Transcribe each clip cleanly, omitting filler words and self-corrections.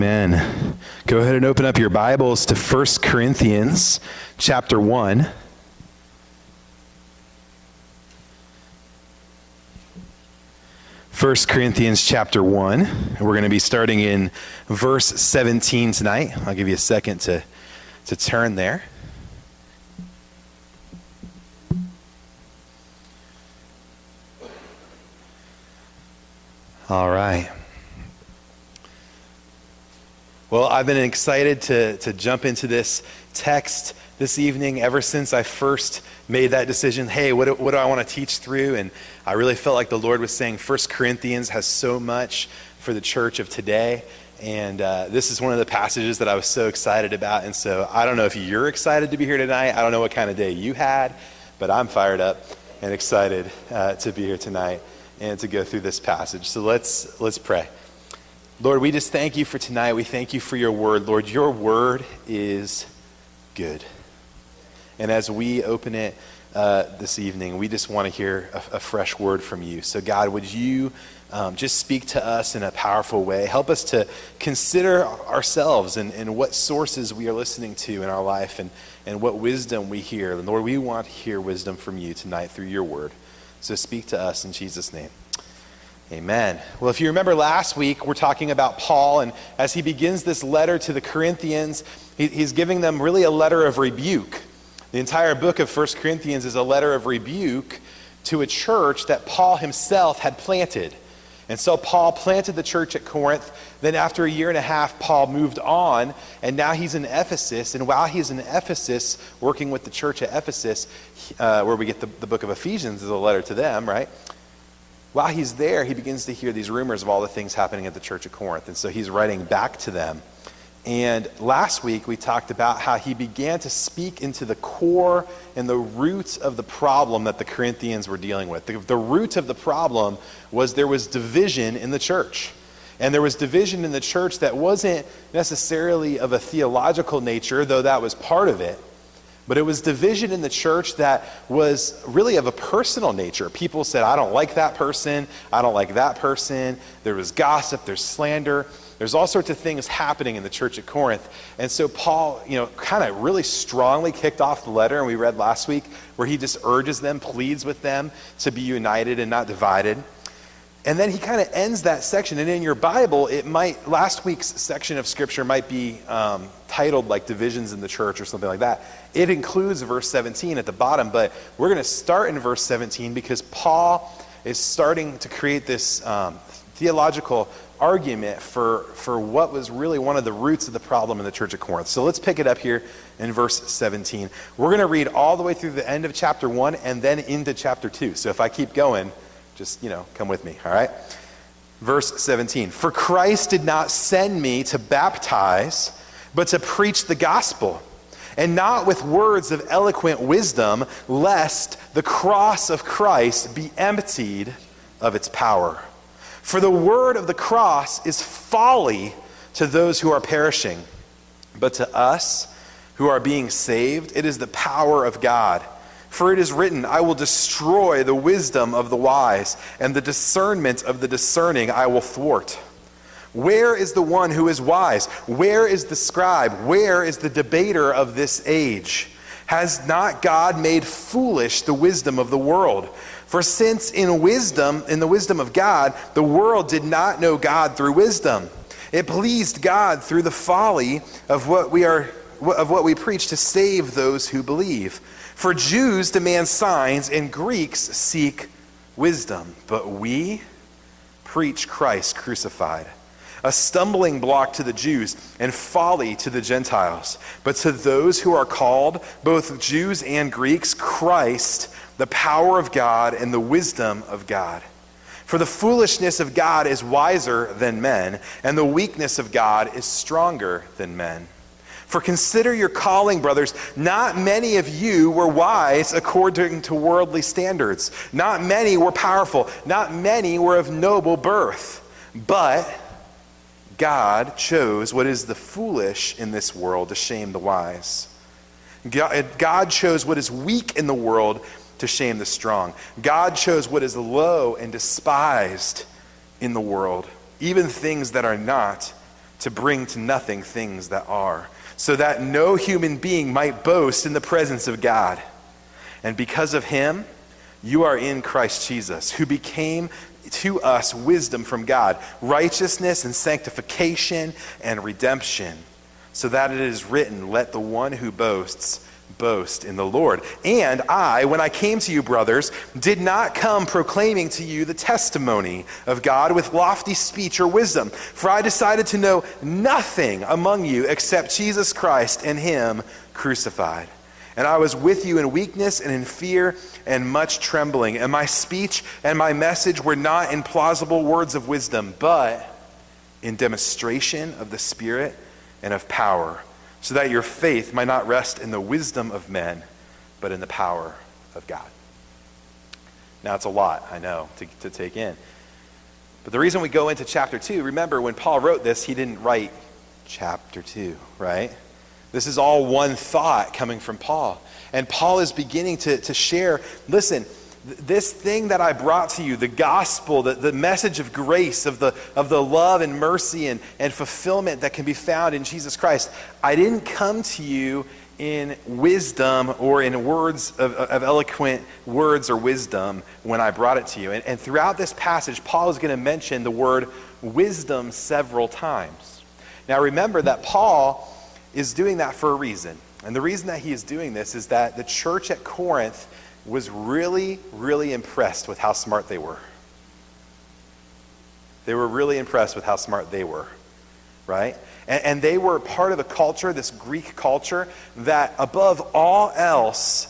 Amen. Go ahead and open up your Bibles to 1 Corinthians chapter 1. First Corinthians chapter 1. And we're going to be starting in verse 17 tonight. I'll give you a second to turn there. All right. Well, I've been excited to jump into this text this evening ever since I first made that decision. Hey, what do I want to teach through? And I really felt like the Lord was saying 1 Corinthians has so much for the church of today. And this is one of the passages that I was so excited about. And so I don't know if you're excited to be here tonight. I don't know what kind of day you had, but I'm fired up and excited to be here tonight and to go through this passage. So let's pray. Lord, we just thank you for tonight. We thank you for your word. Lord, your word is good. And as we open it this evening, we just want to hear a fresh word from you. So God, would you just speak to us in a powerful way? Help us to consider ourselves and what sources we are listening to in our life and what wisdom we hear. And Lord, we want to hear wisdom from you tonight through your word. So speak to us in Jesus' name. Amen. Well, if you remember last week, we're talking about Paul, and as he begins this letter to the Corinthians, he's giving them really a letter of rebuke. The entire book of 1 Corinthians is a letter of rebuke to a church that Paul himself had planted. And so Paul planted the church at Corinth. Then after a year and a half, Paul moved on, and now he's in Ephesus. And while he's in Ephesus, working with the church at Ephesus, where we get the book of Ephesians is a letter to them, right? While he's there, he begins to hear these rumors of all the things happening at the church at Corinth. And so he's writing back to them. And last week, we talked about how he began to speak into the core and the roots of the problem that the Corinthians were dealing with. The root of the problem was there was division in the church. And there was division in the church that wasn't necessarily of a theological nature, though that was part of it. But it was division in the church that was really of a personal nature. People said, I don't like that person. I don't like that person. There was gossip. There's slander. There's all sorts of things happening in the church at Corinth. And so Paul, kind of really strongly kicked off the letter, and we read last week, where he just urges them, pleads with them to be united and not divided. And then he kind of ends that section. And in your Bible, last week's section of Scripture might be titled like Divisions in the Church or something like that. It includes verse 17 at the bottom, but we're going to start in verse 17 because Paul is starting to create this theological argument for what was really one of the roots of the problem in the church at Corinth. So let's pick it up here in verse 17. We're going to read all the way through the end of chapter 1 and then into chapter 2. So if I keep going, just, come with me, all right? Verse 17, for Christ did not send me to baptize, but to preach the gospel, and not with words of eloquent wisdom, lest the cross of Christ be emptied of its power. For the word of the cross is folly to those who are perishing, but to us who are being saved, it is the power of God. For it is written, I will destroy the wisdom of the wise, and the discernment of the discerning I will thwart. Where is the one who is wise? Where is the scribe? Where is the debater of this age? Has not God made foolish the wisdom of the world? For since in the wisdom of God, the world did not know God through wisdom, it pleased God through the folly of what we preach to save those who believe. For Jews demand signs and Greeks seek wisdom, but we preach Christ crucified, a stumbling block to the Jews and folly to the Gentiles. But to those who are called, both Jews and Greeks, Christ, the power of God and the wisdom of God. For the foolishness of God is wiser than men, and the weakness of God is stronger than men. For consider your calling, brothers. Not many of you were wise according to worldly standards. Not many were powerful. Not many were of noble birth. But God chose what is the foolish in this world to shame the wise. God chose what is weak in the world to shame the strong. God chose what is low and despised in the world, even things that are not, to bring to nothing things that are, so that no human being might boast in the presence of God. And because of him, you are in Christ Jesus, who became to us wisdom from God, righteousness and sanctification and redemption, so that it is written, let the one who boasts boast in the Lord. And I, when I came to you, brothers, did not come proclaiming to you the testimony of God with lofty speech or wisdom, for I decided to know nothing among you except Jesus Christ and him crucified. And I was with you in weakness and in fear and much trembling. And my speech and my message were not in plausible words of wisdom, but in demonstration of the Spirit and of power, so that your faith might not rest in the wisdom of men, but in the power of God. Now, it's a lot, I know, to take in. But the reason we go into chapter 2, remember, when Paul wrote this, he didn't write chapter 2, right? This is all one thought coming from Paul. And Paul is beginning to share, listen, this thing that I brought to you, the gospel, the message of grace, of the love and mercy and fulfillment that can be found in Jesus Christ, I didn't come to you in wisdom or in words of eloquent words or wisdom when I brought it to you. And throughout this passage, Paul is going to mention the word wisdom several times. Now remember that Paul is doing that for a reason. And the reason that he is doing this is that the church at Corinth was really, really impressed with how smart they were. They were really impressed with how smart they were, right? And they were part of a culture, this Greek culture, that above all else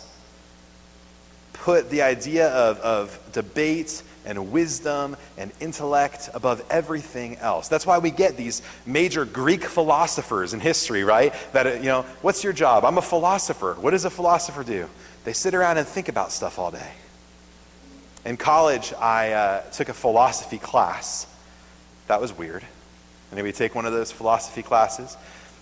put the idea of debate and wisdom and intellect above everything else. That's why we get these major Greek philosophers in history, right? That, what's your job? I'm a philosopher. What does a philosopher do? They sit around and think about stuff all day. In college, I took a philosophy class. That was weird. Anybody take one of those philosophy classes?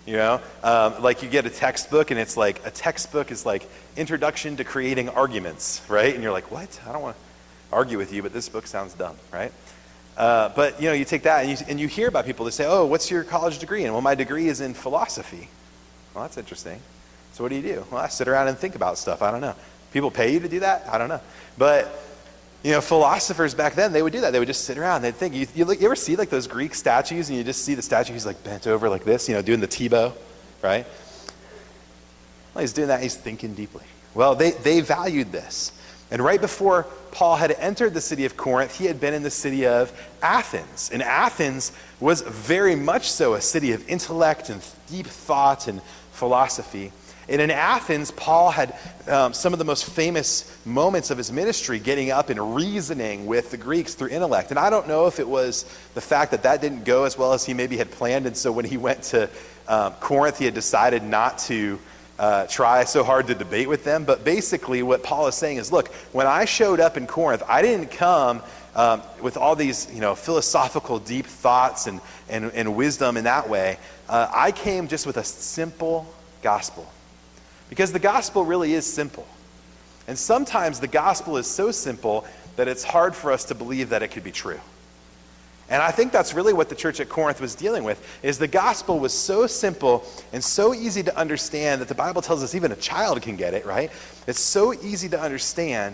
Like you get a textbook, and it's like, a textbook is like Introduction to Creating Arguments, right? And you're like, what? I don't want to argue with you, but this book sounds dumb, right? But you take that, and you hear about people that say, oh, what's your college degree? And well, my degree is in philosophy. Well, that's interesting. So what do? Well, I sit around and think about stuff. I don't know. People pay you to do that? I don't know. But philosophers back then, they would do that. They would just sit around. They'd think. You ever see like those Greek statues, and you just see the statue, he's like bent over like this, doing the Tebow, right? Well, he's doing that. He's thinking deeply. Well, they valued this. And right before Paul had entered the city of Corinth, he had been in the city of Athens. And Athens was very much so a city of intellect and deep thought and philosophy. And in Athens, Paul had some of the most famous moments of his ministry getting up and reasoning with the Greeks through intellect. And I don't know if it was the fact that didn't go as well as he maybe had planned. And so when he went to Corinth, he had decided not to try so hard to debate with them. But basically what Paul is saying is, look, when I showed up in Corinth, I didn't come with all these philosophical deep thoughts and wisdom in that way. I came just with a simple gospel. Because the gospel really is simple. And sometimes the gospel is so simple that it's hard for us to believe that it could be true. And I think that's really what the church at Corinth was dealing with, is the gospel was so simple and so easy to understand that the Bible tells us even a child can get it, right? It's so easy to understand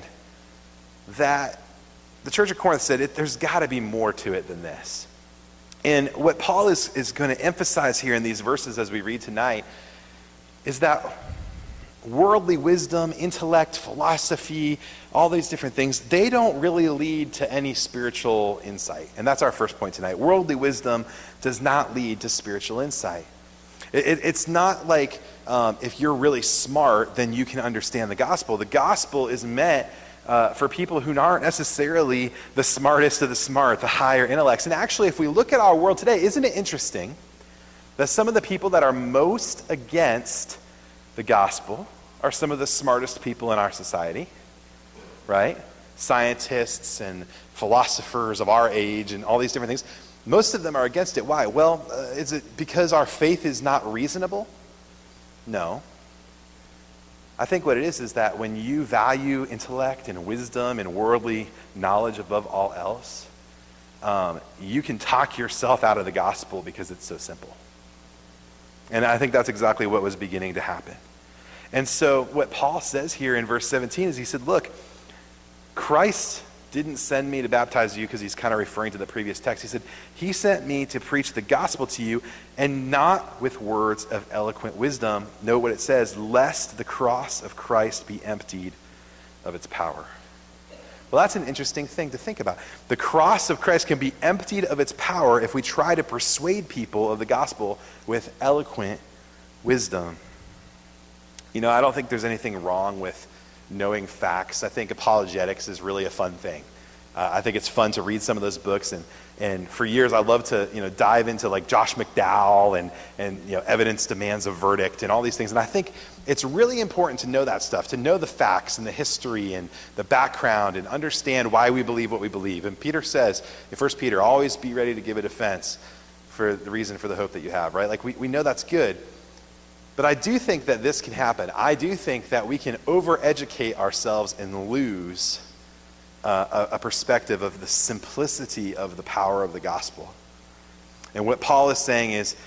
that the church at Corinth said, there's got to be more to it than this. And what Paul is going to emphasize here in these verses as we read tonight is that worldly wisdom, intellect, philosophy, all these different things, they don't really lead to any spiritual insight. And that's our first point tonight. Worldly wisdom does not lead to spiritual insight. It's not like if you're really smart, then you can understand the gospel. The gospel is meant for people who aren't necessarily the smartest of the smart, the higher intellects. And actually, if we look at our world today, isn't it interesting that some of the people that are most against the gospel are some of the smartest people in our society, right? Scientists and philosophers of our age and all these different things. Most of them are against it. Why? Well, is it because our faith is not reasonable? No. I think what it is that when you value intellect and wisdom and worldly knowledge above all else, you can talk yourself out of the gospel because it's so simple. And I think that's exactly what was beginning to happen. And so what Paul says here in verse 17 is he said, look, Christ didn't send me to baptize you, because he's kind of referring to the previous text. He said, he sent me to preach the gospel to you, and not with words of eloquent wisdom. Note what it says, lest the cross of Christ be emptied of its power. Well, that's an interesting thing to think about. The cross of Christ can be emptied of its power if we try to persuade people of the gospel with eloquent wisdom. You know, I don't think there's anything wrong with knowing facts. I think apologetics is really a fun thing. I think it's fun to read some of those books, and for years I love to dive into like Josh McDowell and evidence demands a verdict and all these things. And I think it's really important to know that stuff, to know the facts and the history and the background and understand why we believe what we believe. And Peter says in 1 Peter, always be ready to give a defense for the reason for the hope that you have, right? Like we know that's good. But I do think that this can happen. I do think that we can overeducate ourselves and lose a perspective of the simplicity of the power of the gospel. And what Paul is saying is,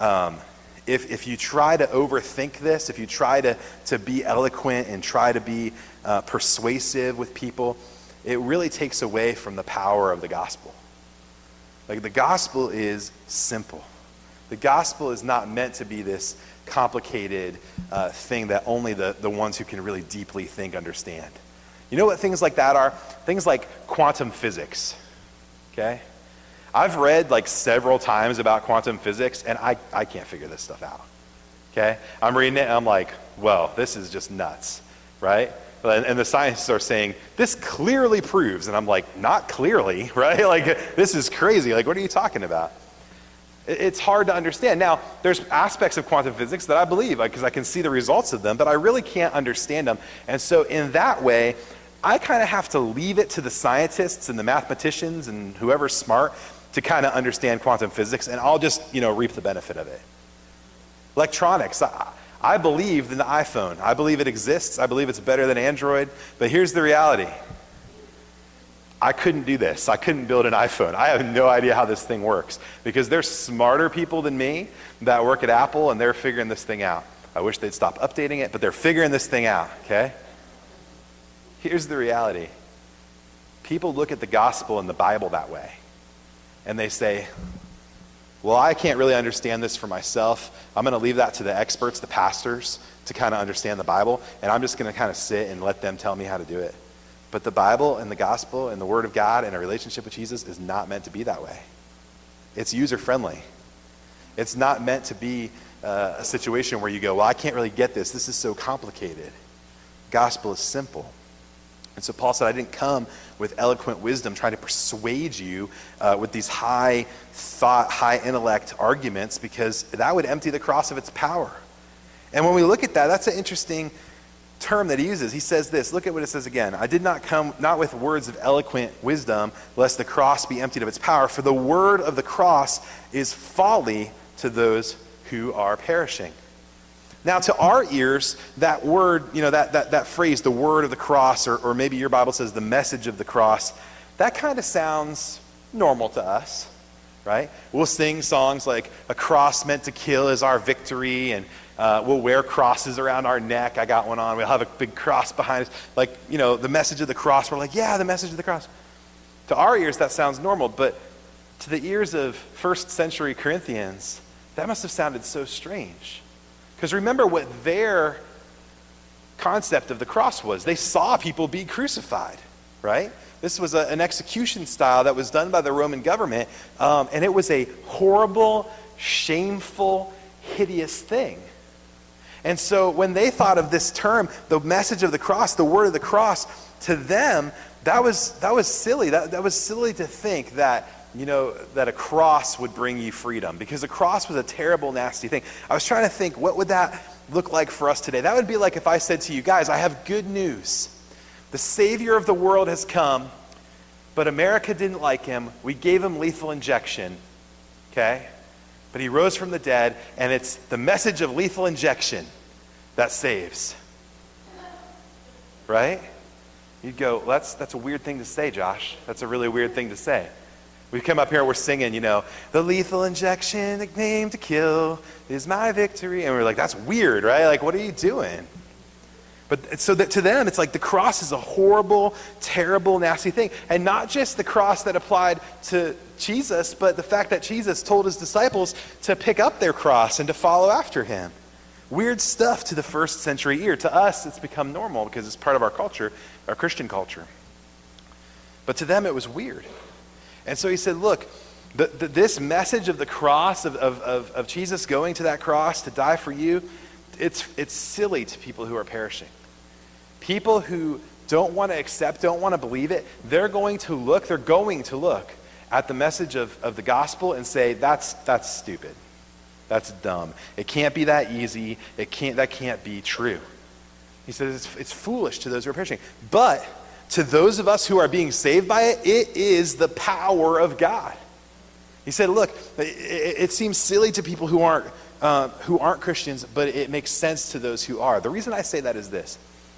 if you try to overthink this, if you try to be eloquent and try to be persuasive with people, it really takes away from the power of the gospel. Like, the gospel is simple. The gospel is not meant to be this complicated thing that only the ones who can really deeply think understand. You know what things like that are? Things like quantum physics, okay? I've read like several times about quantum physics, and I can't figure this stuff out, okay? I'm reading it, and I'm like, well, this is just nuts, right? And the scientists are saying, this clearly proves, and I'm like, not clearly, right? Like, this is crazy. Like, what are you talking about? It's hard to understand. Now, there's aspects of quantum physics that I believe, because I can see the results of them, but I really can't understand them. And so in that way, I kind of have to leave it to the scientists and the mathematicians and whoever's smart to kind of understand quantum physics, and I'll just, reap the benefit of it. Electronics, I believe in the iPhone. I believe it exists. I believe it's better than Android. But here's the reality. I couldn't do this. I couldn't build an iPhone. I have no idea how this thing works, because there's smarter people than me that work at Apple, and they're figuring this thing out. I wish they'd stop updating it, but they're figuring this thing out, okay? Here's the reality. People look at the gospel and the Bible that way, and they say, well, I can't really understand this for myself. I'm going to leave that to the experts, the pastors, to kind of understand the Bible, and I'm just going to kind of sit and let them tell me how to do it. But the Bible and the gospel and the Word of God and a relationship with Jesus is not meant to be that way. It's user-friendly. It's not meant to be a situation where you go, well, I can't really get this. This is so complicated. Gospel is simple. And so Paul said, I didn't come with eloquent wisdom trying to persuade you with these high thought, high intellect arguments, because that would empty the cross of its power. And when we look at that, that's an interesting term that he uses. He says this, look at what it says again. I did not come, not with words of eloquent wisdom, lest the cross be emptied of its power. For the word of the cross is folly to those who are perishing. Now, to our ears, that word, that phrase, the word of the cross, or maybe your Bible says the message of the cross, that kind of sounds normal to us, right? We'll sing songs like, a cross meant to kill is our victory, and we'll wear crosses around our neck. I got one on. We'll have a big cross behind us. Like, the message of the cross, we're like, yeah, the message of the cross. To our ears, that sounds normal, but to the ears of first century Corinthians, that must have sounded so strange. Because remember what their concept of the cross was. They saw people be crucified, right? This was an execution style that was done by the Roman government, and it was a horrible, shameful, hideous thing. And so when they thought of this term, the message of the cross, the word of the cross, to them, that was silly. That was silly to think that, that a cross would bring you freedom, because a cross was a terrible, nasty thing. I was trying to think, what would that look like for us today? That would be like if I said to you, guys, I have good news. The Savior of the world has come, but America didn't like him. We gave him lethal injection, okay? But he rose from the dead, and it's the message of lethal injection that saves. Right? You'd go, that's a weird thing to say, Josh. That's a really weird thing to say. We come up here, we're singing, the lethal injection, name to kill is my victory. And we're like, that's weird, right? Like, what are you doing? But so that to them, it's like the cross is a horrible, terrible, nasty thing. And not just the cross that applied to Jesus, but the fact that Jesus told his disciples to pick up their cross and to follow after him. Weird stuff to the first century ear. To us, it's become normal because it's part of our culture, our Christian culture. But to them, it was weird. And so he said, look, this message of the cross, of Jesus going to that cross to die for you, it's silly to people who are perishing. People who don't want to accept, don't want to believe it, they're going to look at the message of the gospel and say, that's stupid. That's dumb. It can't be that easy. That can't be true. He says it's foolish to those who are perishing. But to those of us who are being saved by it, it is the power of God. He said, look, it seems silly to people who aren't Christians, but it makes sense to those who are. The reason I say that is this.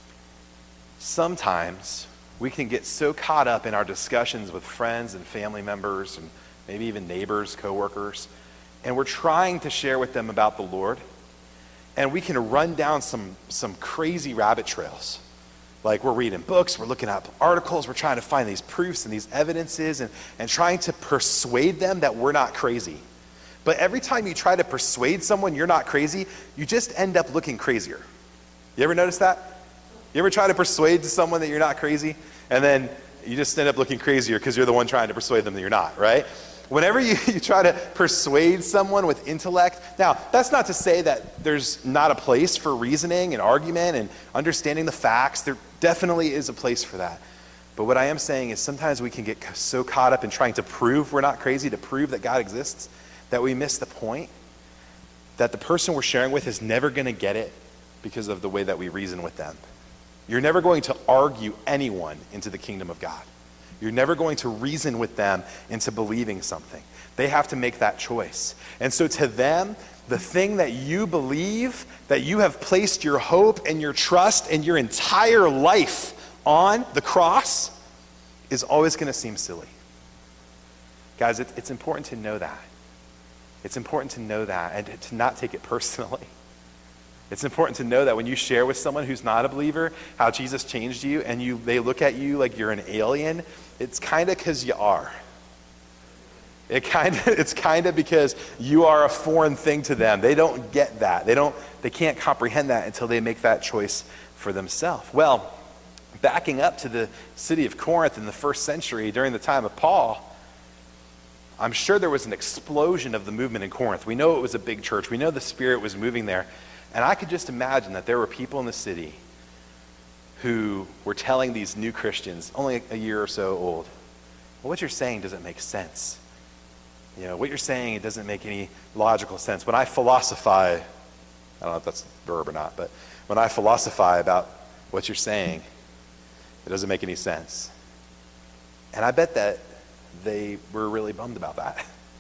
Sometimes we can get so caught up in our discussions with friends and family members and maybe even neighbors, coworkers, and we're trying to share with them about the Lord, and we can run down some crazy rabbit trails. Like we're reading books, we're looking up articles, we're trying to find these proofs and these evidences and trying to persuade them that we're not crazy. But every time you try to persuade someone you're not crazy, you just end up looking crazier. You ever notice that? You ever try to persuade someone that you're not crazy? And then you just end up looking crazier because you're the one trying to persuade them that you're not, right? Whenever you try to persuade someone with intellect, now that's not to say that there's not a place for reasoning and argument and understanding the facts. There definitely is a place for that. But what I am saying is sometimes we can get so caught up in trying to prove we're not crazy, to prove that God exists, that we miss the point that the person we're sharing with is never going to get it because of the way that we reason with them. You're never going to argue anyone into the kingdom of God. You're never going to reason with them into believing something. They have to make that choice. And so to them, the thing that you believe, that you have placed your hope and your trust and your entire life on, the cross, is always going to seem silly. Guys, it's important to know that. It's important to know that and to not take it personally. It's important to know that when you share with someone who's not a believer how Jesus changed you and they look at you like you're an alien, it's kind of because you are. It's kind of because you are a foreign thing to them. They don't get that. They can't comprehend that until they make that choice for themselves. Well, backing up to the city of Corinth in the first century during the time of Paul, I'm sure there was an explosion of the movement in Corinth. We know it was a big church. We know the Spirit was moving there. And I could just imagine that there were people in the city who were telling these new Christians, only a year or so old, well, what you're saying doesn't make sense. What you're saying, it doesn't make any logical sense. When I philosophize, I don't know if that's a verb or not, but when I philosophize about what you're saying, it doesn't make any sense. And I bet that they were really bummed about that.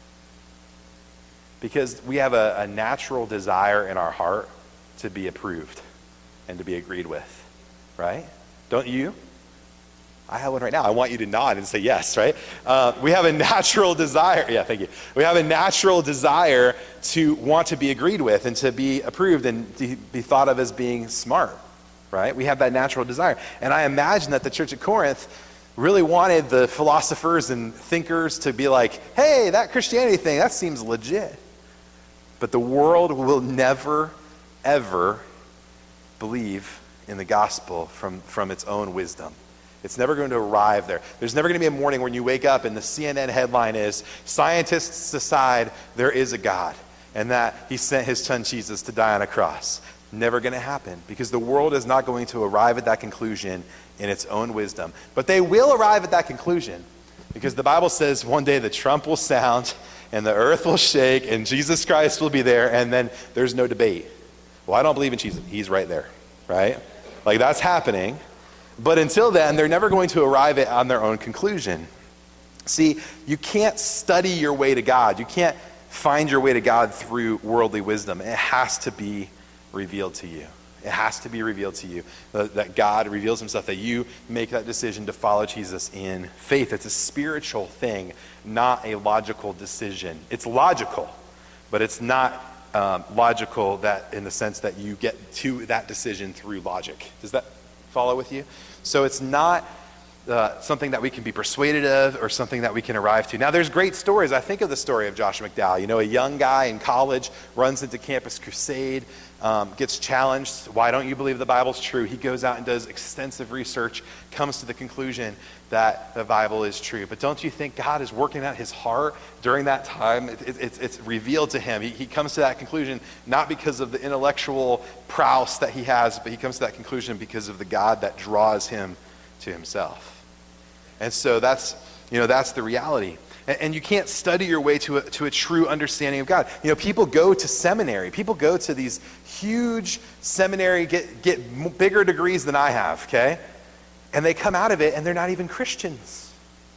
Because we have a natural desire in our heart to be approved and to be agreed with, right? Don't you? I have one right now. I want you to nod and say yes, right? We have a natural desire. Yeah, thank you. We have a natural desire to want to be agreed with and to be approved and to be thought of as being smart, right? We have that natural desire. And I imagine that the church at Corinth really wanted the philosophers and thinkers to be like, hey, that Christianity thing, that seems legit. But the world will never, ever believe in the gospel from its own wisdom. It's never going to arrive there. There's never going to be a morning when you wake up and the CNN headline is, scientists decide there is a God and that he sent his son Jesus to die on a cross. Never going to happen because the world is not going to arrive at that conclusion in its own wisdom. But they will arrive at that conclusion because the Bible says one day the trump will sound and the earth will shake and Jesus Christ will be there and then there's no debate. Well, I don't believe in Jesus. He's right there, right? Like that's happening. But until then, they're never going to arrive on their own conclusion. See, you can't study your way to God. You can't find your way to God through worldly wisdom. It has to be revealed to you. It has to be revealed to you, that God reveals himself, that you make that decision to follow Jesus in faith. It's a spiritual thing, not a logical decision. It's logical, but it's not logical that in the sense that you get to that decision through logic. Does that follow with you? So it's not something that we can be persuaded of or something that we can arrive to. Now, there's great stories. I think of the story of Josh McDowell. You know, a young guy in college runs into Campus Crusade, gets challenged. Why don't you believe the Bible's true? He goes out and does extensive research, comes to the conclusion that the Bible is true. But don't you think God is working at his heart during that time? It's revealed to him. He comes to that conclusion not because of the intellectual prowess that he has, but he comes to that conclusion because of the God that draws him to himself. And so that's the reality. And you can't study your way to a true understanding of God. You know, people go to seminary. People go to these huge seminary, get bigger degrees than I have, okay? And they come out of it and they're not even Christians.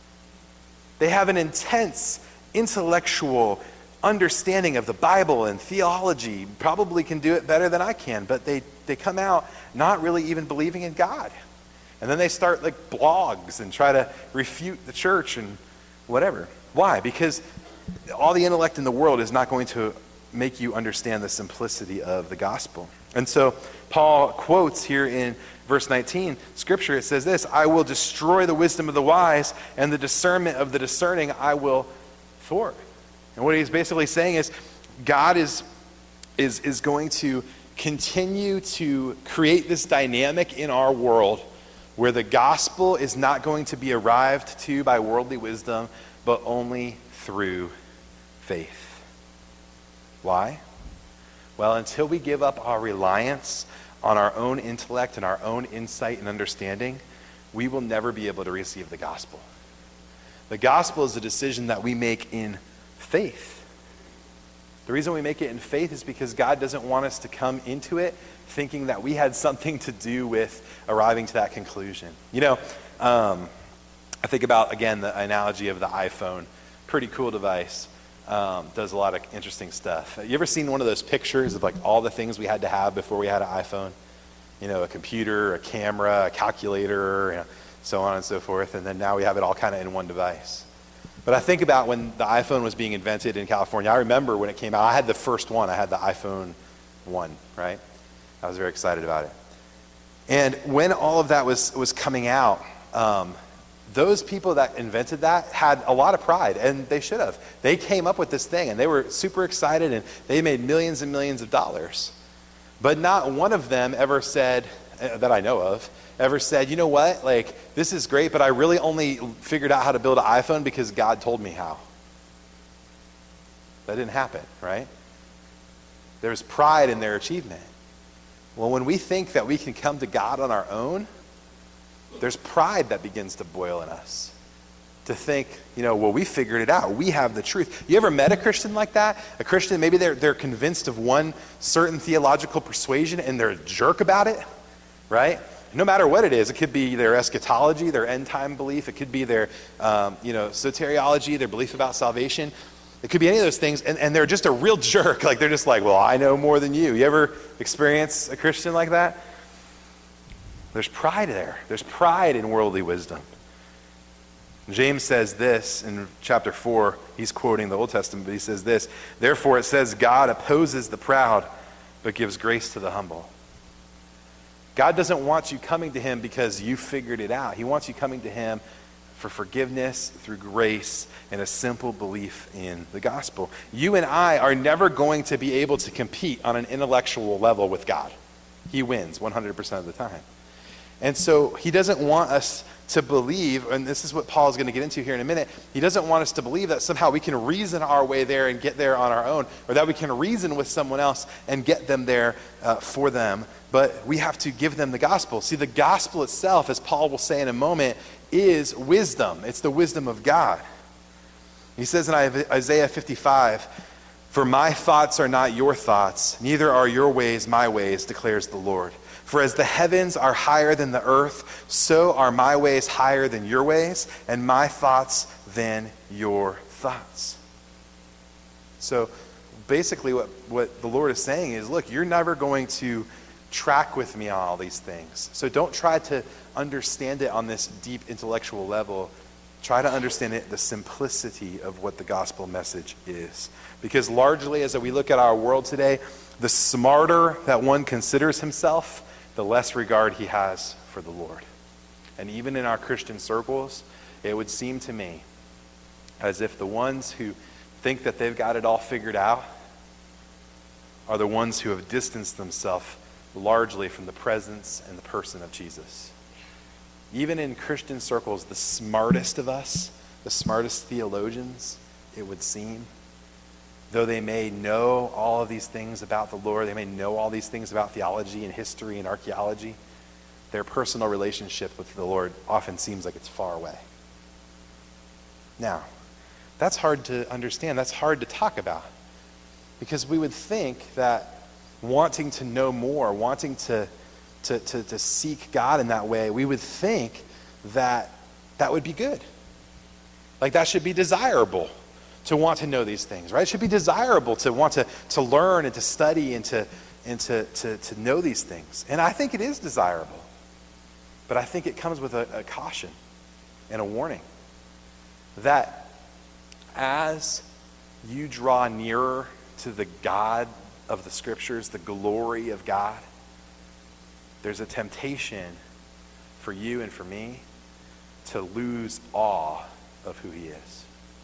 They have an intense intellectual understanding of the Bible and theology, probably can do it better than I can, but they come out not really even believing in God. And then they start like blogs and try to refute the church and whatever. Why? Because all the intellect in the world is not going to make you understand the simplicity of the gospel. And so Paul quotes here in verse 19, scripture, it says this, I will destroy the wisdom of the wise, and the discernment of the discerning I will thwart. And what he's basically saying is God is going to continue to create this dynamic in our world where the gospel is not going to be arrived to by worldly wisdom, but only through faith. Why? Well, until we give up our reliance on our own intellect and our own insight and understanding, we will never be able to receive the gospel. The gospel is a decision that we make in faith. The reason we make it in faith is because God doesn't want us to come into it thinking that we had something to do with arriving to that conclusion. You know, I think about, again, the analogy of the iPhone. Pretty cool device. Does a lot of interesting stuff. You ever seen one of those pictures of like all the things we had to have before we had an iPhone? You know, a computer, a camera, a calculator, you know, so on and so forth. And then now we have it all kind of in one device. But I think about when the iPhone was being invented in California. I remember when it came out. I had the first one. I had the iPhone 1, right? I was very excited about it. And when all of that was coming out, those people that invented that had a lot of pride, and they should have. They came up with this thing, and they were super excited, and they made millions and millions of dollars. But not one of them ever said, that I know of, ever said, you know what, like, this is great, but I really only figured out how to build an iPhone because God told me how. That didn't happen, right? There's pride in their achievement. Well, when we think that we can come to God on our own, there's pride that begins to boil in us. To think, you know, well, we figured it out. We have the truth. You ever met a Christian like that? A Christian, maybe they're convinced of one certain theological persuasion and they're a jerk about it, right? No matter what it is. It could be their eschatology, their end time belief. It could be their, soteriology, their belief about salvation. It could be any of those things, and they're just a real jerk. Like, they're just like, well, I know more than you. You ever experience a Christian like that? There's pride there. There's pride in worldly wisdom. James says this in chapter 4. He's quoting the Old Testament, but he says this, therefore it says, God opposes the proud, but gives grace to the humble. God doesn't want you coming to him because you figured it out. He wants you coming to him for forgiveness through grace and a simple belief in the gospel. You and I are never going to be able to compete on an intellectual level with God. He wins 100% of the time. And so he doesn't want us to believe, and this is what Paul is going to get into here in a minute, he doesn't want us to believe that somehow we can reason our way there and get there on our own, or that we can reason with someone else and get them there for them, but we have to give them the gospel. See, the gospel itself, as Paul will say in a moment, is wisdom. It's the wisdom of God. He says in Isaiah 55, for my thoughts are not your thoughts, neither are your ways my ways, declares the Lord. For as the heavens are higher than the earth, so are my ways higher than your ways, and my thoughts than your thoughts. So basically what the Lord is saying is, look, you're never going to track with me on all these things. So don't try to understand it on this deep intellectual level. Try to understand it, the simplicity of what the gospel message is. Because largely, as we look at our world today, the smarter that one considers himself, the less regard he has for the Lord. And even in our Christian circles, it would seem to me as if the ones who think that they've got it all figured out are the ones who have distanced themselves largely from the presence and the person of Jesus. Even in Christian circles, the smartest of us, the smartest theologians, it would seem, though they may know all of these things about the Lord, they may know all these things about theology and history and archaeology, their personal relationship with the Lord often seems like it's far away. Now, that's hard to understand. That's hard to talk about. Because we would think that wanting to know more, wanting to seek God in that way, we would think that that would be good. Like that should be desirable to want to know these things, right? It should be desirable to want to learn and to study and to know these things. And I think it is desirable. But I think it comes with a caution and a warning that as you draw nearer to the God of the Scriptures, the glory of God, there's a temptation for you and for me to lose awe of who he is.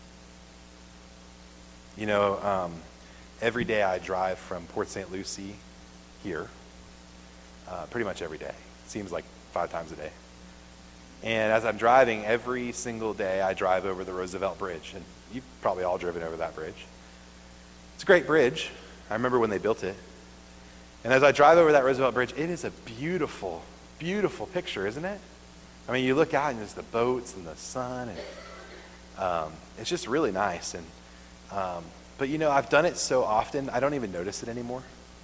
You know, every day I drive from Port St. Lucie here, pretty much every day. It seems like 5 times a day. And as I'm driving, every single day I drive over the Roosevelt Bridge. And you've probably all driven over that bridge. It's a great bridge. I remember when they built it. And as I drive over that Roosevelt Bridge, it is a beautiful, beautiful picture, isn't it? I mean, you look out and there's the boats and the sun, and it's just really nice. And but you know, I've done it so often, I don't even notice it anymore.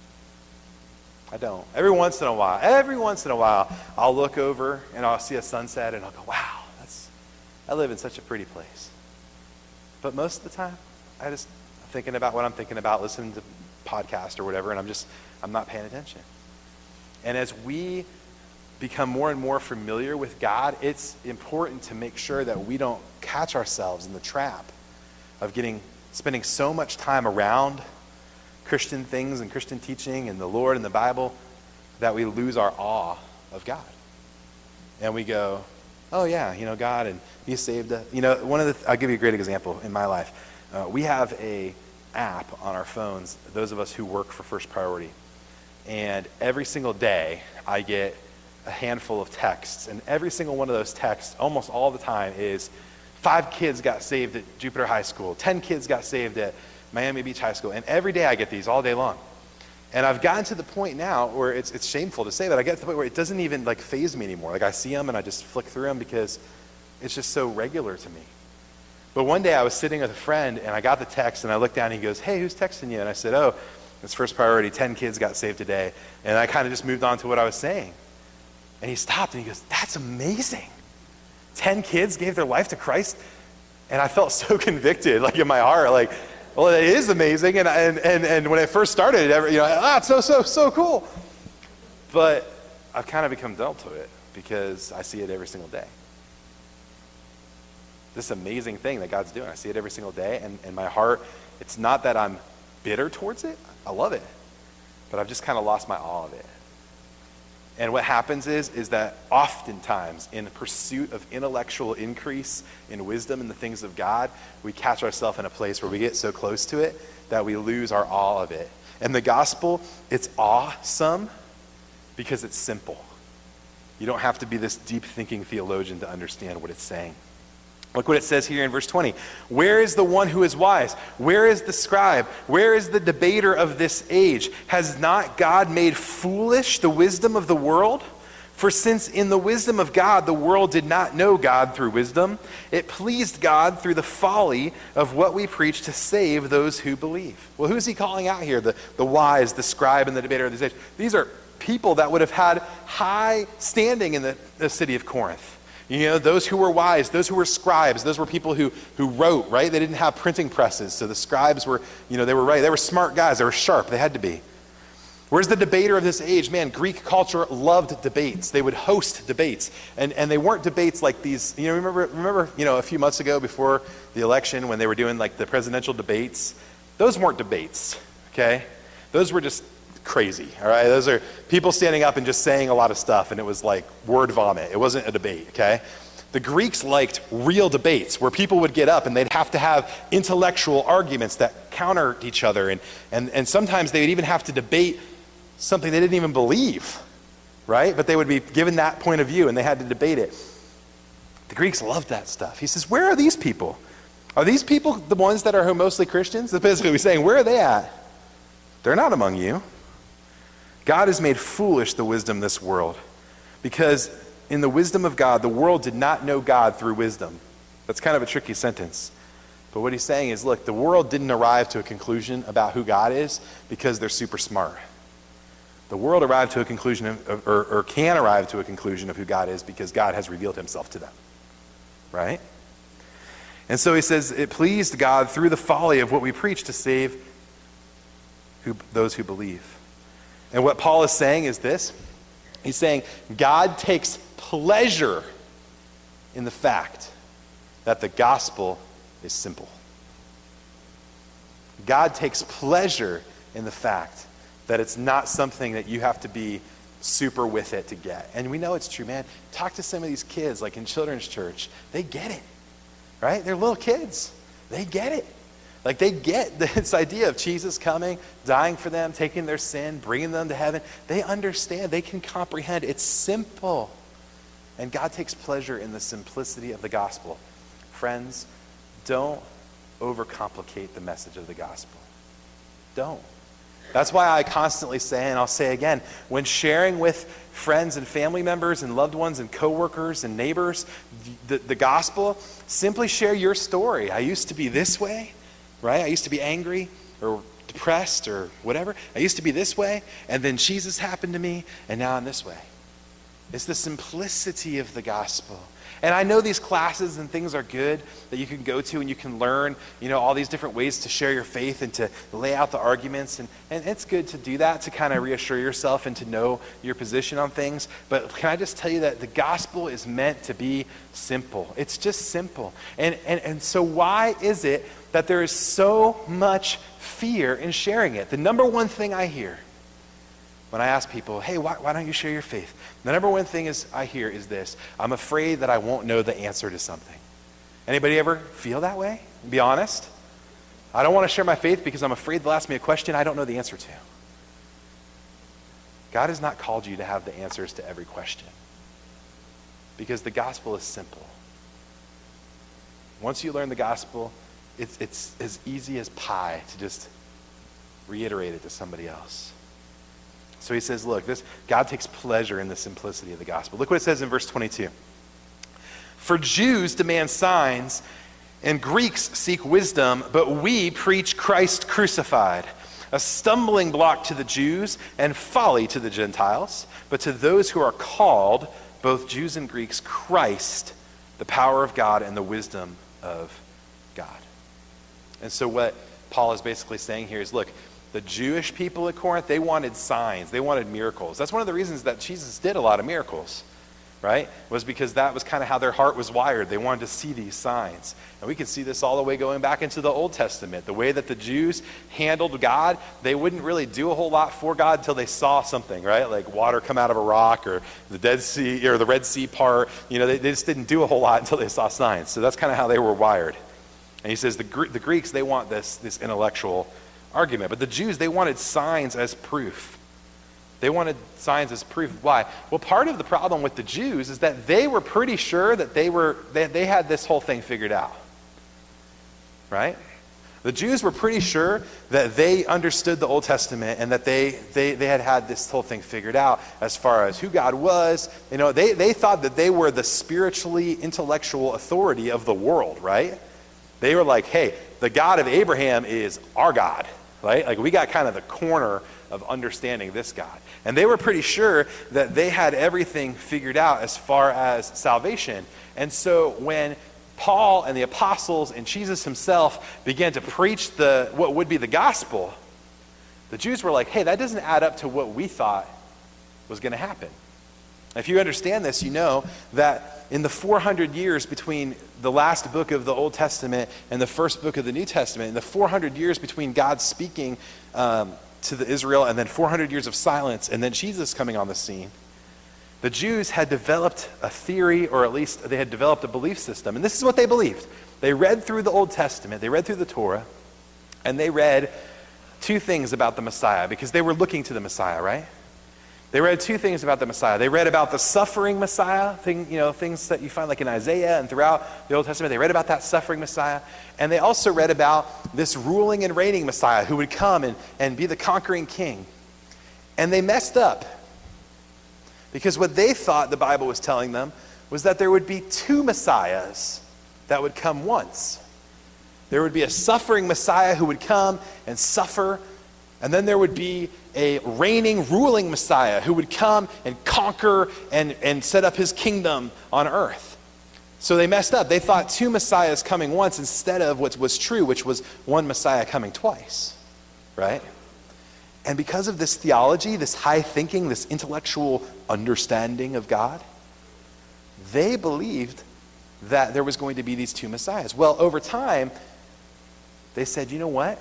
I don't. Every once in a while, I'll look over and I'll see a sunset and I'll go, wow, I live in such a pretty place. But most of the time, I'm thinking about what I'm thinking about, listening to podcasts or whatever, and I'm not paying attention. And as we become more and more familiar with God, it's important to make sure that we don't catch ourselves in the trap of spending so much time around Christian things and Christian teaching and the Lord and the Bible that we lose our awe of God. And we go, oh yeah, you know, God, and he saved us. You know, I'll give you a great example in my life. We have a app on our phones, those of us who work for First Priority. And every single day I get a handful of texts. And every single one of those texts, almost all the time, is 5 kids got saved at Jupiter High School, 10 kids got saved at Miami Beach High School. And every day I get these all day long. And I've gotten to the point now where it's shameful to say that. I get to the point where it doesn't even like faze me anymore. Like I see them and I just flick through them because it's just so regular to me. But one day I was sitting with a friend and I got the text and I looked down and he goes, hey, who's texting you? And I said, oh, it's First Priority, 10 kids got saved today. And I kind of just moved on to what I was saying. And he stopped and he goes, that's amazing. 10 kids gave their life to Christ. And I felt so convicted, like in my heart, like, well, it is amazing. And when it first started, it's so cool. But I've kind of become dull to it because I see it every single day. This amazing thing that God's doing. I see it every single day, and my heart, it's not that I'm bitter towards it. I love it. But I've just kind of lost my awe of it. And what happens is that oftentimes in pursuit of intellectual increase in wisdom and the things of God, we catch ourselves in a place where we get so close to it that we lose our awe of it. And the gospel, it's awesome because it's simple. You don't have to be this deep thinking theologian to understand what it's saying. Look what it says here in verse 20. Where is the one who is wise? Where is the scribe? Where is the debater of this age? Has not God made foolish the wisdom of the world? For since in the wisdom of God the world did not know God through wisdom, it pleased God through the folly of what we preach to save those who believe. Well, who's he calling out here? The wise, the scribe, and the debater of this age. These are people that would have had high standing in the city of Corinth. You know, those who were wise, those who were scribes, those were people who wrote, right? They didn't have printing presses, so the scribes were, they were right. They were smart guys. They were sharp. They had to be. Where's the debater of this age? Man, Greek culture loved debates. They would host debates. And they weren't debates like these. Remember, a few months ago before the election when they were doing like the presidential debates? Those weren't debates, okay? Those were just crazy, all right? Those are people standing up and just saying a lot of stuff, and it was like word vomit. It wasn't a debate, okay? The Greeks liked real debates where people would get up and they'd have to have intellectual arguments that countered each other. And sometimes they would even have to debate something they didn't even believe, right? But they would be given that point of view and they had to debate it. The Greeks loved that stuff. He says, where are these people? Are these people the ones that are mostly Christians? That's basically what he's saying. Where are they at? They're not among you. God has made foolish the wisdom of this world, because in the wisdom of God, the world did not know God through wisdom. That's kind of a tricky sentence. But what he's saying is, look, the world didn't arrive to a conclusion about who God is because they're super smart. The world arrived to a conclusion or can arrive to a conclusion of who God is because God has revealed himself to them. Right? And so he says, it pleased God through the folly of what we preach to save those who believe. And what Paul is saying is this. He's saying God takes pleasure in the fact that the gospel is simple. God takes pleasure in the fact that it's not something that you have to be super with it to get. And we know it's true, man. Talk to some of these kids, like in children's church. They get it, right? They're little kids. They get it. Like they get this idea of Jesus coming, dying for them, taking their sin, bringing them to heaven. They understand. They can comprehend. It's simple. And God takes pleasure in the simplicity of the gospel. Friends, don't overcomplicate the message of the gospel. Don't. That's why I constantly say, and I'll say again, when sharing with friends and family members and loved ones and coworkers and neighbors the gospel, simply share your story. I used to be this way, right? I used to be angry or depressed or whatever. I used to be this way, and then Jesus happened to me, and now I'm this way. It's the simplicity of the gospel. And I know these classes and things are good that you can go to and you can learn, all these different ways to share your faith and to lay out the arguments. And it's good to do that, to kind of reassure yourself and to know your position on things. But can I just tell you that the gospel is meant to be simple. It's just simple. And so why is it that there is so much fear in sharing it? The number one thing I hear when I ask people, hey, why don't you share your faith? The number one thing I hear is this: I'm afraid that I won't know the answer to something. Anybody ever feel that way? Be honest. I don't want to share my faith because I'm afraid they'll ask me a question I don't know the answer to. God has not called you to have the answers to every question, because the gospel is simple. Once you learn the gospel, it's as easy as pie to just reiterate it to somebody else. So he says, look, God takes pleasure in the simplicity of the gospel. Look what it says in verse 22. For Jews demand signs, and Greeks seek wisdom, but we preach Christ crucified, a stumbling block to the Jews and folly to the Gentiles. But to those who are called, both Jews and Greeks, Christ, the power of God and the wisdom of God. And so what Paul is basically saying here is, look, the Jewish people at Corinth, they wanted signs. They wanted miracles. That's one of the reasons that Jesus did a lot of miracles, right? Was because that was kind of how their heart was wired. They wanted to see these signs. And we can see this all the way going back into the Old Testament. The way that the Jews handled God, they wouldn't really do a whole lot for God until they saw something, right? Like water come out of a rock, or the Dead Sea or the Red Sea part. They just didn't do a whole lot until they saw signs. So that's kind of how they were wired. And he says the Greeks, they want this intellectual argument. But the Jews, they wanted signs as proof. They wanted signs as proof. Why? Well, part of the problem with the Jews is that they were pretty sure that they had this whole thing figured out. Right? The Jews were pretty sure that they understood the Old Testament and that they had this whole thing figured out as far as who God was. They thought that they were the spiritually intellectual authority of the world, right? They were like, hey, the God of Abraham is our God. Right? Like we got kind of the corner of understanding this God. And they were pretty sure that they had everything figured out as far as salvation. And so when Paul and the apostles and Jesus himself began to preach what would be the gospel, The Jews were like, hey, that doesn't add up to what we thought was going to happen. If you understand this, you know that in the 400 years between the last book of the Old Testament and the first book of the New Testament, in the 400 years between God speaking to the Israel and then 400 years of silence and then Jesus coming on the scene, the Jews had developed a theory, or at least they had developed a belief system. And this is what they believed. They read through the Old Testament, they read through the Torah, and they read two things about the Messiah because they were looking to the Messiah, right? They read two things about the Messiah. They read about the suffering Messiah, things that you find like in Isaiah and throughout the Old Testament. They read about that suffering Messiah. And they also read about this ruling and reigning Messiah who would come and be the conquering king. And they messed up. Because what they thought the Bible was telling them was that there would be two Messiahs that would come once. There would be a suffering Messiah who would come and suffer, and then there would be a reigning, ruling Messiah who would come and conquer and set up his kingdom on earth. So they messed up. They thought two Messiahs coming once instead of what was true, which was one Messiah coming twice, right? And because of this theology, this high thinking, this intellectual understanding of God, they believed that there was going to be these two Messiahs. Well, over time, they said, you know what?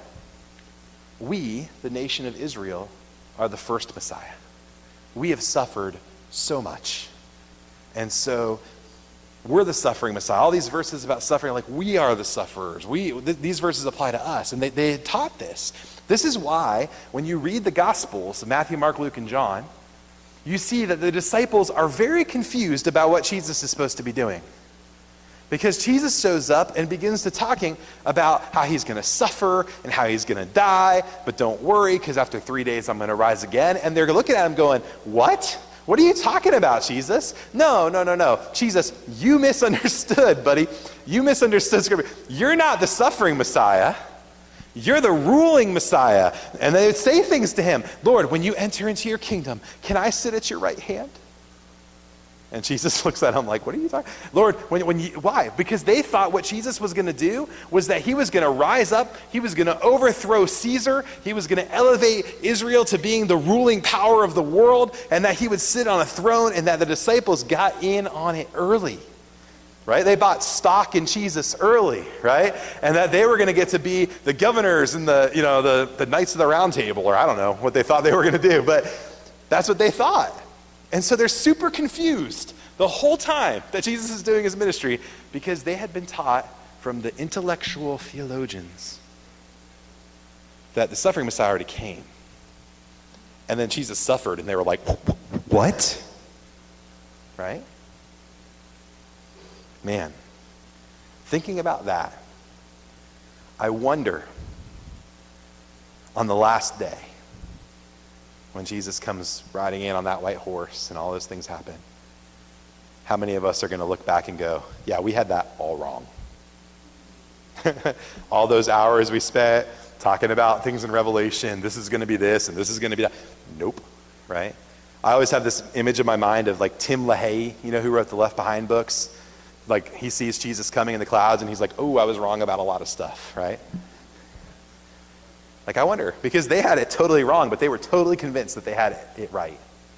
We, the nation of Israel, are the first Messiah. We have suffered so much. And so we're the suffering Messiah. All these verses about suffering, like we are the sufferers. These verses apply to us. And they had taught this. This is why when you read the Gospels, Matthew, Mark, Luke, and John, you see that the disciples are very confused about what Jesus is supposed to be doing. Because Jesus shows up and begins to talking about how he's going to suffer and how he's going to die, but don't worry, because after 3 days I'm going to rise again. And they're looking at him going, what? What are you talking about, Jesus? No. Jesus, you misunderstood, buddy. You misunderstood Scripture. You're not the suffering Messiah. You're the ruling Messiah. And they would say things to him. Lord, when you enter into your kingdom, can I sit at your right hand? And Jesus looks at him like, what are you talking? Lord, why? Because they thought what Jesus was going to do was that he was going to rise up, he was going to overthrow Caesar, he was going to elevate Israel to being the ruling power of the world, and that he would sit on a throne, and that the disciples got in on it early. Right? They bought stock in Jesus early, right? And that they were going to get to be the governors and the Knights of the Round Table, or I don't know what they thought they were going to do, but that's what they thought. And so they're super confused the whole time that Jesus is doing his ministry because they had been taught from the intellectual theologians that the suffering Messiah already came. And then Jesus suffered and they were like, what? Right? Man, thinking about that, I wonder on the last day, when Jesus comes riding in on that white horse and all those things happen, how many of us are going to look back and go, yeah, we had that all wrong. All those hours we spent talking about things in Revelation, this is going to be this and this is going to be that. Nope, right? I always have this image in my mind of like Tim LaHaye, who wrote the Left Behind books. Like he sees Jesus coming in the clouds and he's like, oh, I was wrong about a lot of stuff, right? Like, I wonder, because they had it totally wrong, but they were totally convinced that they had it right.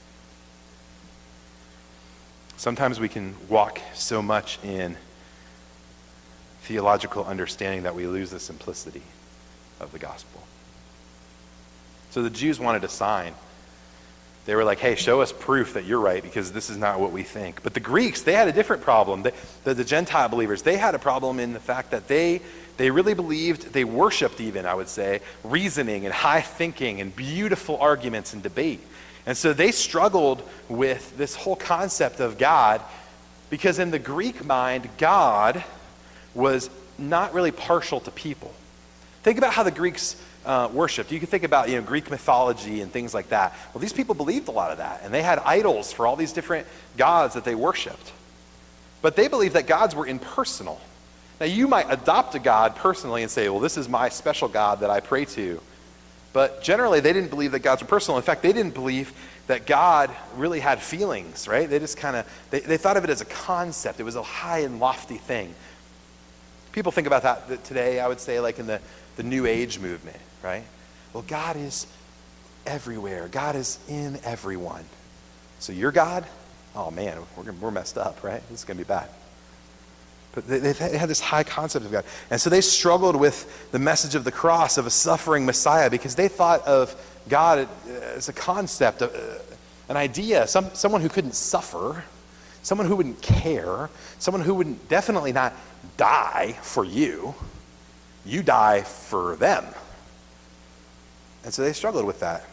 Sometimes we can walk so much in theological understanding that we lose the simplicity of the gospel. So the Jews wanted a sign. They were like, hey, show us proof that you're right because this is not what we think. But the Greeks, they had a different problem. The Gentile believers, they had a problem in the fact that they really believed, they worshipped even, I would say, reasoning and high thinking and beautiful arguments and debate. And so they struggled with this whole concept of God because in the Greek mind, God was not really partial to people. Think about how the Greeks worshipped. You can think about Greek mythology and things like that. Well, these people believed a lot of that, and they had idols for all these different gods that they worshipped. But they believed that gods were impersonal. Now, you might adopt a god personally and say, well, this is my special God that I pray to. But generally, they didn't believe that gods were personal. In fact, they didn't believe that God really had feelings, right? They just they thought of it as a concept. It was a high and lofty thing. People think about that today, I would say, like in the New Age movement, right? Well, God is everywhere. God is in everyone. So you're God? Oh man, we're messed up, right? This is going to be bad. But they had this high concept of God. And so they struggled with the message of the cross, of a suffering Messiah, because they thought of God as a concept, an idea, someone who couldn't suffer, someone who wouldn't care, someone who wouldn't definitely not die for you. You die for them. And so they struggled with that.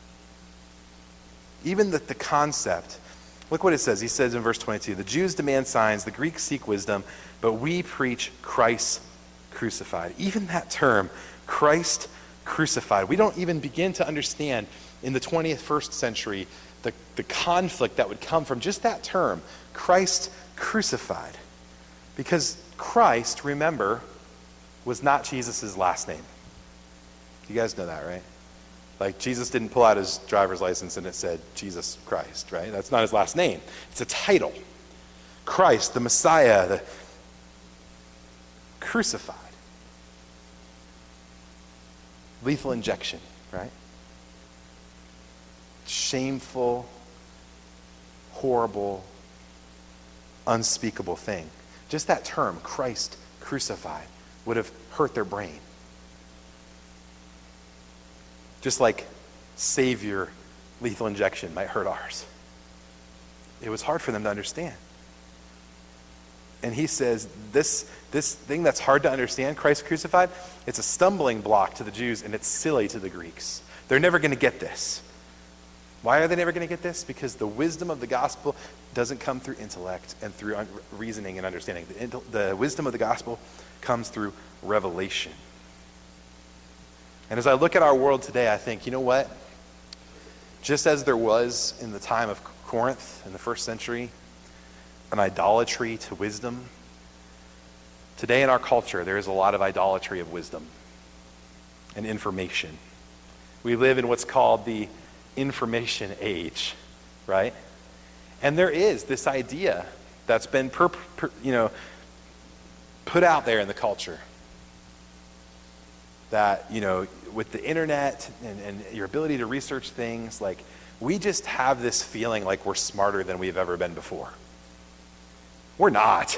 Even the concept. Look what it says. He says in verse 22, the Jews demand signs, the Greeks seek wisdom, but we preach Christ crucified. Even that term, Christ crucified. We don't even begin to understand in the 21st century the conflict that would come from just that term, Christ crucified. Because Christ, remember, was not Jesus' last name. You guys know that, right? Like Jesus didn't pull out his driver's license and it said Jesus Christ, right? That's not his last name. It's a title. Christ, the Messiah, the crucified. Lethal injection, right? Shameful, horrible, unspeakable thing. Just that term, Christ crucified, would have hurt their brain. Just like Savior, lethal injection might hurt ours. It was hard for them to understand. And he says, this thing that's hard to understand, Christ crucified, it's a stumbling block to the Jews and it's silly to the Greeks. They're never going to get this. Why are they never going to get this? Because the wisdom of the gospel doesn't come through intellect and through reasoning and understanding. The wisdom of the gospel comes through revelation. And as I look at our world today, I think, you know what? Just as there was in the time of Corinth in the first century, an idolatry to wisdom, today in our culture, there is a lot of idolatry of wisdom and information. We live in what's called the information age, right? And there is this idea that's been put out there in the culture that, with the internet and your ability to research things, like we just have this feeling like we're smarter than we've ever been before. We're not.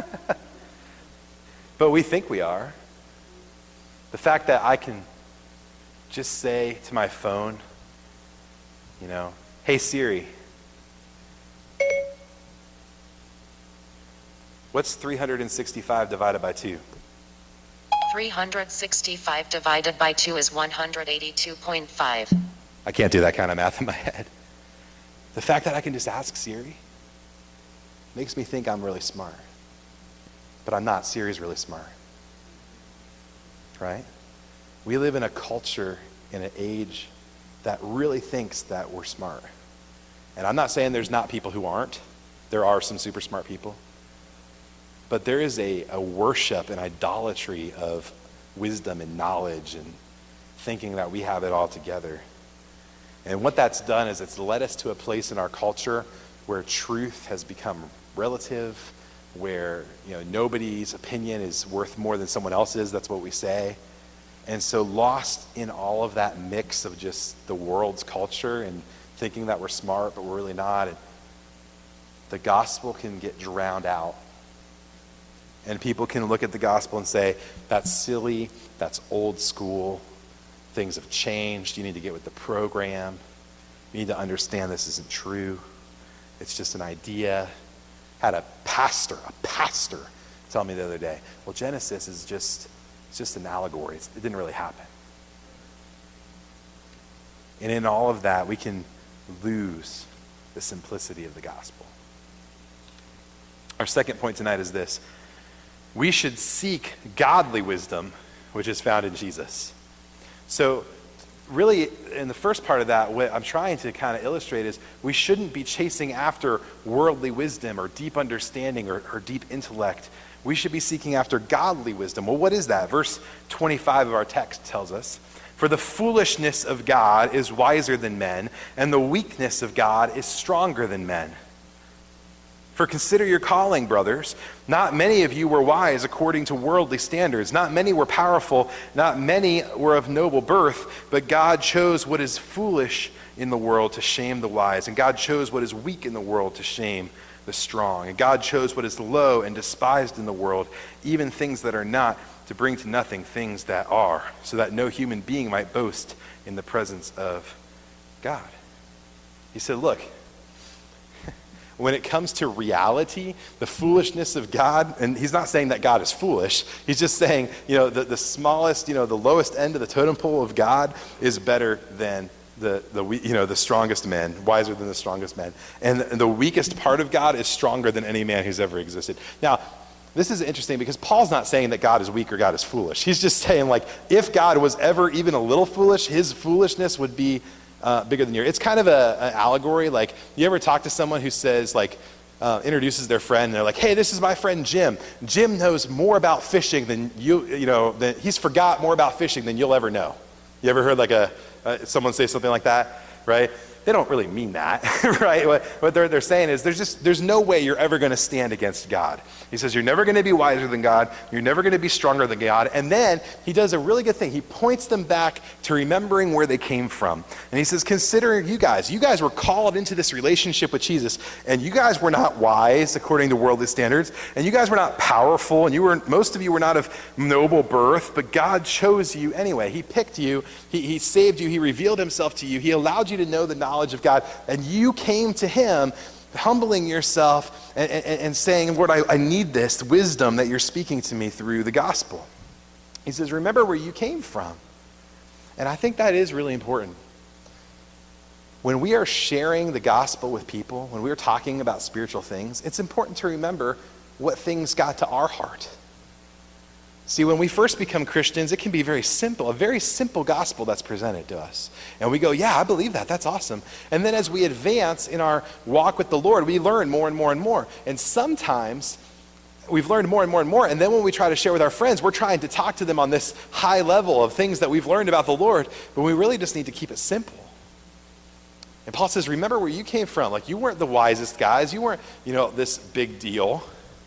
But we think we are. The fact that I can just say to my phone, hey Siri, what's 365 divided by 2? 365 divided by 2 is 182.5. I can't do that kind of math in my head. The fact that I can just ask Siri makes me think I'm really smart. But I'm not. Siri's really smart. Right? We live in a culture, in an age that really thinks that we're smart. And I'm not saying there's not people who aren't. There are some super smart people. But there is a worship and idolatry of wisdom and knowledge and thinking that we have it all together. And what that's done is it's led us to a place in our culture where truth has become relative, where nobody's opinion is worth more than someone else's. That's what we say. And so lost in all of that mix of just the world's culture and thinking that we're smart, but we're really not, and the gospel can get drowned out. And people can look at the gospel and say, that's silly, that's old school, things have changed, you need to get with the program, you need to understand this isn't true, it's just an idea. Had a pastor tell me the other day, well, Genesis is just an allegory, it didn't really happen. And in all of that, we can lose the simplicity of the gospel. Our second point tonight is this. We should seek godly wisdom, which is found in Jesus. So really, in the first part of that, what I'm trying to kind of illustrate is we shouldn't be chasing after worldly wisdom or deep understanding or deep intellect. We should be seeking after godly wisdom. Well, what is that? Verse 25 of our text tells us, for the foolishness of God is wiser than men, and the weakness of God is stronger than men. For consider your calling, brothers. Not many of you were wise according to worldly standards. Not many were powerful. Not many were of noble birth. But God chose what is foolish in the world to shame the wise. And God chose what is weak in the world to shame the strong. And God chose what is low and despised in the world, even things that are not, to bring to nothing things that are, so that no human being might boast in the presence of God. He said, look, when it comes to reality, the foolishness of God, and he's not saying that God is foolish, he's just saying, the smallest, the lowest end of the totem pole of God is better than the strongest men, wiser than the strongest men. And the weakest part of God is stronger than any man who's ever existed. Now, this is interesting because Paul's not saying that God is weak or God is foolish. He's just saying, if God was ever even a little foolish, his foolishness would be bigger than yours. It's kind of an allegory. Like, you ever talk to someone who says, introduces their friend, and they're like, hey, this is my friend Jim. Jim knows more about fishing than he's forgot more about fishing than you'll ever know. You ever heard someone say something like that, right? They don't really mean that, right? What they're saying is there's no way you're ever going to stand against God. He says you're never going to be wiser than God. You're never going to be stronger than God. And then he does a really good thing. He points them back to remembering where they came from. And he says, consider you guys were called into this relationship with Jesus, and you guys were not wise according to worldly standards, and you guys were not powerful, and most of you were not of noble birth, but God chose you anyway. He picked you. He saved you. He revealed himself to you. He allowed you to know the knowledge of God, and you came to him humbling yourself and saying, Lord, I need this wisdom that you're speaking to me through the gospel. He says, remember where you came from. And I think that is really important. When we are sharing the gospel with people, when we are talking about spiritual things, it's important to remember what things got to our heart. See, when we first become Christians, it can be very simple, a very simple gospel that's presented to us. And we go, yeah, I believe that. That's awesome. And then as we advance in our walk with the Lord, we learn more and more and more. And sometimes we've learned more and more and more. And then when we try to share with our friends, we're trying to talk to them on this high level of things that we've learned about the Lord. But we really just need to keep it simple. And Paul says, remember where you came from. You weren't the wisest guys. You weren't, this big deal.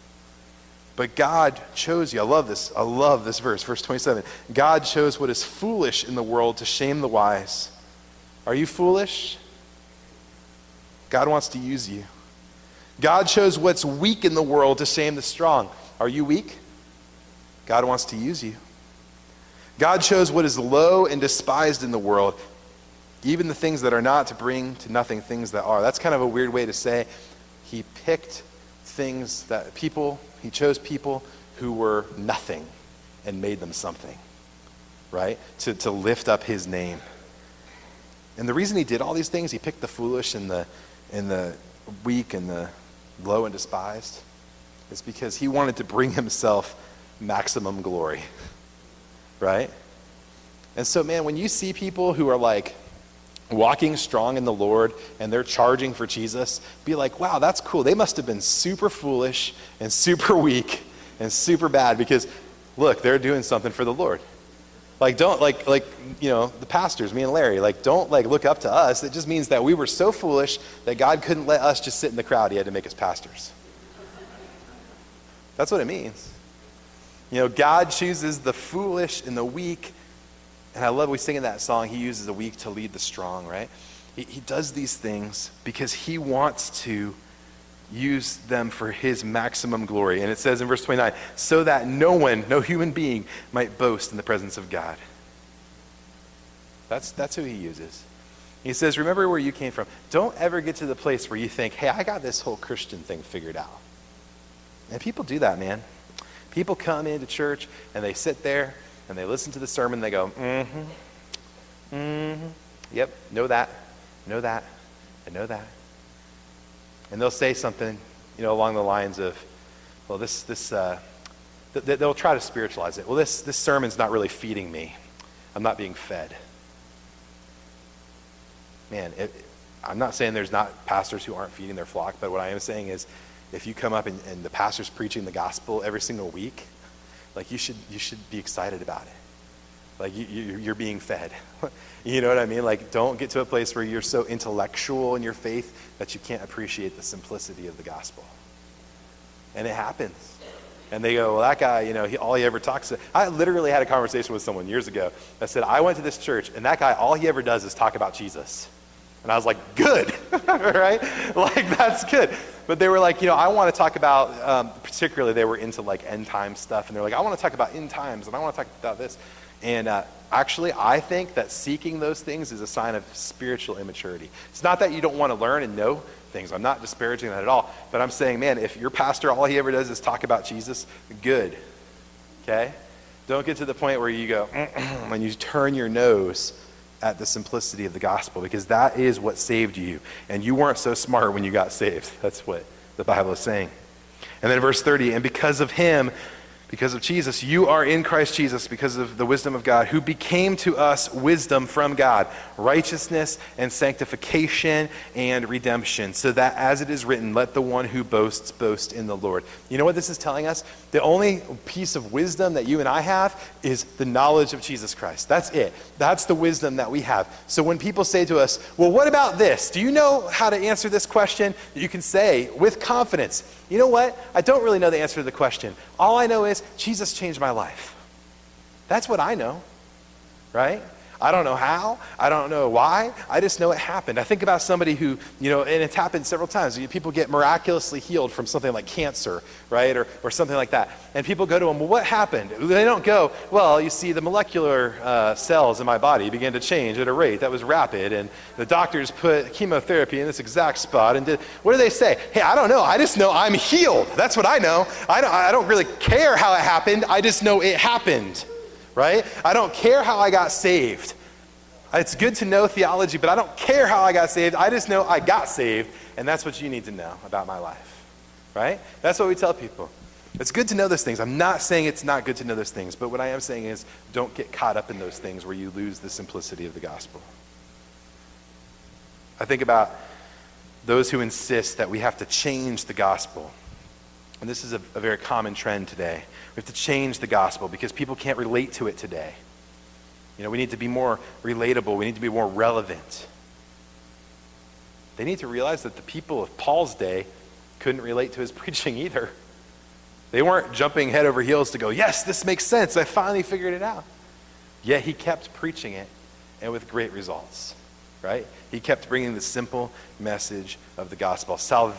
But God chose you. I love this verse, verse 27. God chose what is foolish in the world to shame the wise. Are you foolish? God wants to use you. God chose what's weak in the world to shame the strong. Are you weak? God wants to use you. God chose what is low and despised in the world, even the things that are not, to bring to nothing things that are. That's kind of a weird way to say he picked things that he chose people who were nothing and made them something, right? To lift up his name. And the reason he did all these things, he picked the foolish and the weak and the low and despised, is because he wanted to bring himself maximum glory, right? And so, man, when you see people who are walking strong in the Lord and they're charging for Jesus, be like, wow, that's cool. They must have been super foolish and super weak and super bad because, look, they're doing something for the Lord. Don't, the pastors, me and Larry, don't look up to us. It just means that we were so foolish that God couldn't let us just sit in the crowd. He had to make us pastors. That's what it means. God chooses the foolish and the weak. And I love we sing in that song, he uses the weak to lead the strong, right? He does these things because he wants to use them for his maximum glory. And it says in verse 29, so that no human being might boast in the presence of God. That's who he uses. He says, remember where you came from. Don't ever get to the place where you think, hey, I got this whole Christian thing figured out. And people do that, man. People come into church and they sit there and they listen to the sermon, they go, yep, know that, I know that. And they'll say something, along the lines of, well, they'll try to spiritualize it. Well, this sermon's not really feeding me. I'm not being fed. Man, I'm not saying there's not pastors who aren't feeding their flock, but what I am saying is, if you come up and the pastor's preaching the gospel every single week, you should be excited about it. You're being fed. You know what I mean? Don't get to a place where you're so intellectual in your faith that you can't appreciate the simplicity of the gospel. And it happens. And they go, well, that guy, all he ever talks to. I literally had a conversation with someone years ago that said, I went to this church, and that guy, all he ever does is talk about Jesus. And I was like, good, right? Like, that's good. But they were like, I want to talk about, particularly they were into like end time stuff. And they're like, I want to talk about end times, and I want to talk about this. And actually, I think that seeking those things is a sign of spiritual immaturity. It's not that you don't want to learn and know things. I'm not disparaging that at all. But I'm saying, man, if your pastor, all he ever does is talk about Jesus, good, okay? Don't get to the point where you go, and you turn your nose at the simplicity of the gospel, because that is what saved you. And you weren't so smart when you got saved. That's what the Bible is saying. And then verse 30, and because of him, because of Jesus, you are in Christ Jesus because of the wisdom of God, who became to us wisdom from God, righteousness and sanctification and redemption, so that as it is written, let the one who boasts boast in the Lord. You know what this is telling us? The only piece of wisdom that you and I have is the knowledge of Jesus Christ. That's it. That's the wisdom that we have. So when people say to us, well, what about this? Do you know how to answer this question? You can say with confidence, you know what? I don't really know the answer to the question. All I know is Jesus changed my life. That's what I know, right? I don't know how. I don't know why. I just know it happened. I think about somebody who, and it's happened several times. People get miraculously healed from something like cancer, right? Or something like that. And people go to them, well, what happened? They don't go, well, you see, the molecular cells in my body began to change at a rate that was rapid. And the doctors put chemotherapy in this exact spot. And what do they say? Hey, I don't know. I just know I'm healed. That's what I know. I don't really care how it happened. I just know it happened. Right? I don't care how I got saved. It's good to know theology, but I don't care how I got saved. I just know I got saved, and that's what you need to know about my life. Right? That's what we tell people. It's good to know those things. I'm not saying it's not good to know those things, but what I am saying is don't get caught up in those things where you lose the simplicity of the gospel. I think about those who insist that we have to change the gospel. And this is a very common trend today. We have to change the gospel because people can't relate to it today. We need to be more relatable. We need to be more relevant. They need to realize that the people of Paul's day couldn't relate to his preaching either. They weren't jumping head over heels to go, yes, this makes sense. I finally figured it out. Yet he kept preaching it, and with great results, right? He kept bringing the simple message of the gospel.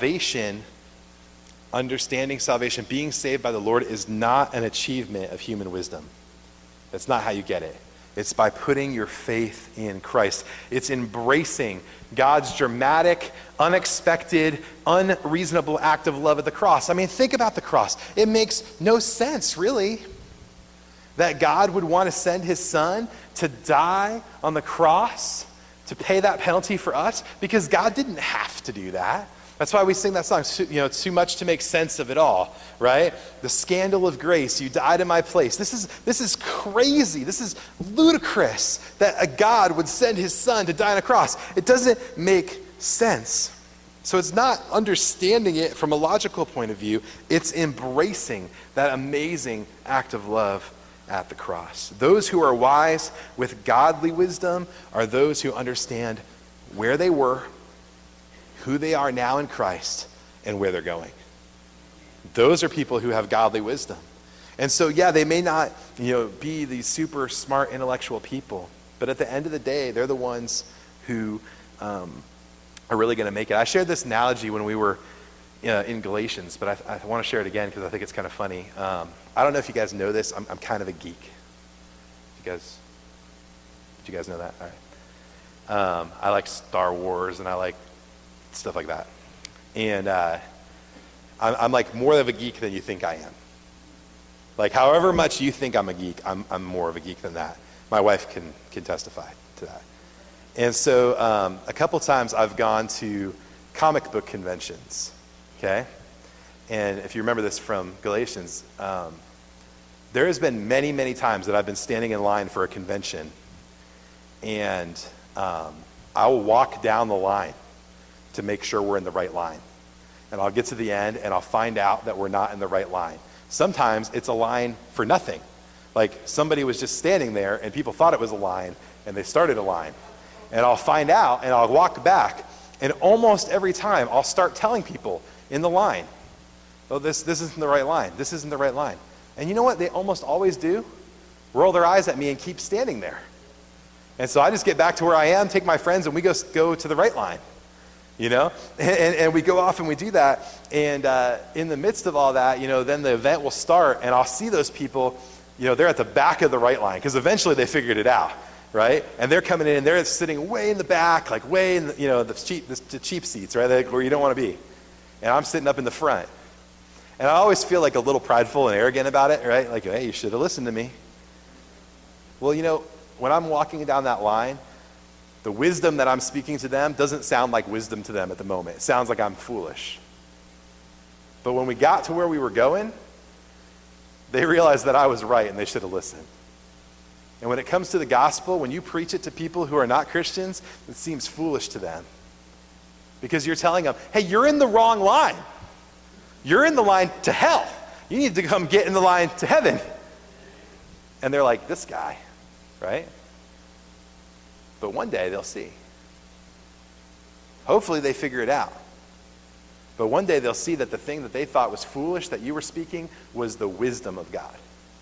Understanding salvation, being saved by the Lord is not an achievement of human wisdom. That's not how you get it. It's by putting your faith in Christ. It's embracing God's dramatic, unexpected, unreasonable act of love at the cross. I mean, think about the cross. It makes no sense, really, that God would want to send his son to die on the cross to pay that penalty for us, because God didn't have to do that. That's why we sing that song, it's too much to make sense of it all, right? The scandal of grace, you died in my place. This is crazy. This is ludicrous that a God would send his son to die on a cross. It doesn't make sense. So it's not understanding it from a logical point of view. It's embracing that amazing act of love at the cross. Those who are wise with godly wisdom are those who understand where they were, who they are now in Christ, and where they're going. Those are people who have godly wisdom. And so, yeah, they may not, be these super smart intellectual people, but at the end of the day, they're the ones who are really going to make it. I shared this analogy when we were in Galatians, but I want to share it again because I think it's kind of funny. I don't know if you guys know this. I'm kind of a geek. Did you guys know that? All right. I like Star Wars, and I like stuff like that. And I'm like more of a geek than you think I am. Like, however much you think I'm a geek, I'm more of a geek than that. My wife can testify to that. And so a couple times I've gone to comic book conventions, okay? And if you remember this from Galatians, there has been many, many times that I've been standing in line for a convention, and I will walk down the line to make sure we're in the right line. And I'll get to the end and I'll find out that we're not in the right line. Sometimes it's a line for nothing. Like somebody was just standing there and people thought it was a line and they started a line. And I'll find out and I'll walk back, and almost every time I'll start telling people in the line, Oh, this isn't the right line. This isn't the right line. And you know what they almost always do? Roll their eyes at me and keep standing there. And so I just get back to where I am, take my friends, and we go to the right line. You know? And we go off and we do that. And in the midst of all that, then the event will start, and I'll see those people, they're at the back of the right line, because eventually they figured it out, right? And they're coming in, and they're sitting way in the back, like way in the cheap seats, right? Like where you don't want to be. And I'm sitting up in the front. And I always feel like a little prideful and arrogant about it, right? Like, hey, you should have listened to me. Well, when I'm walking down that line, the wisdom that I'm speaking to them doesn't sound like wisdom to them at the moment. It sounds like I'm foolish. But when we got to where we were going, they realized that I was right and they should have listened. And when it comes to the gospel, when you preach it to people who are not Christians, it seems foolish to them. Because you're telling them, hey, you're in the wrong line. You're in the line to hell. You need to come get in the line to heaven. And they're like, this guy, right? But one day they'll see. Hopefully they figure it out. But one day they'll see that the thing that they thought was foolish that you were speaking was the wisdom of God.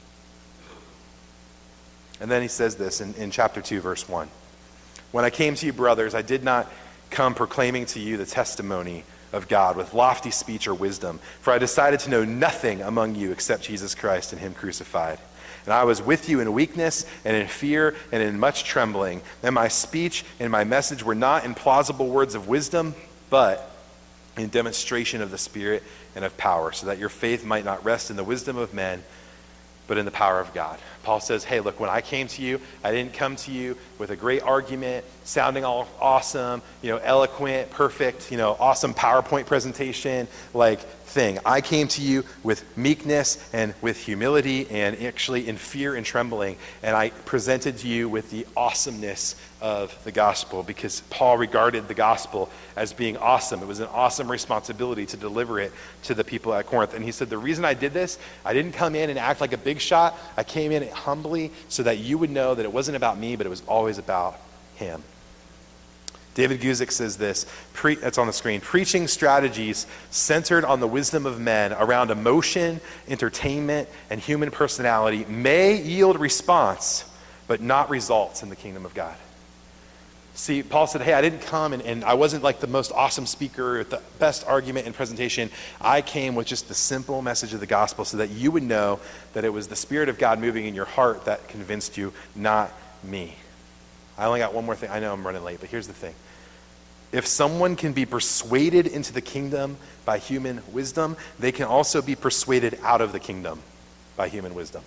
And then he says this in chapter 2, verse 1. When I came to you, brothers, I did not come proclaiming to you the testimony of God with lofty speech or wisdom, for I decided to know nothing among you except Jesus Christ and him crucified. And I was with you in weakness and in fear and in much trembling. And my speech and my message were not in plausible words of wisdom, but in demonstration of the Spirit and of power, so that your faith might not rest in the wisdom of men, but in the power of God. Paul says, hey, look, when I came to you, I didn't come to you with a great argument, sounding all awesome, eloquent, perfect, awesome PowerPoint presentation, thing. I came to you with meekness and with humility and actually in fear and trembling, and I presented to you with the awesomeness of the gospel, because Paul regarded the gospel as being awesome. It was an awesome responsibility to deliver it to the people at Corinth. And he said, the reason I did this, I didn't come in and act like a big shot. I came in humbly so that you would know that it wasn't about me, but it was always about him. David Guzik says this, that's on the screen, preaching strategies centered on the wisdom of men around emotion, entertainment, and human personality may yield response, but not results in the kingdom of God. See, Paul said, hey, I didn't come and I wasn't like the most awesome speaker or the best argument and presentation. I came with just the simple message of the gospel so that you would know that it was the Spirit of God moving in your heart that convinced you, not me. I only got one more thing. I know I'm running late, but here's the thing. If someone can be persuaded into the kingdom by human wisdom, they can also be persuaded out of the kingdom by human wisdom.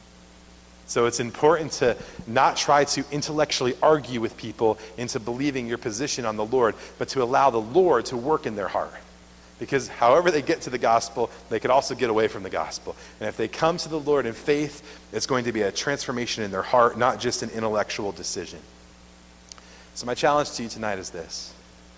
So it's important to not try to intellectually argue with people into believing your position on the Lord, but to allow the Lord to work in their heart. Because however they get to the gospel, they could also get away from the gospel. And if they come to the Lord in faith, it's going to be a transformation in their heart, not just an intellectual decision. So my challenge to you tonight is this.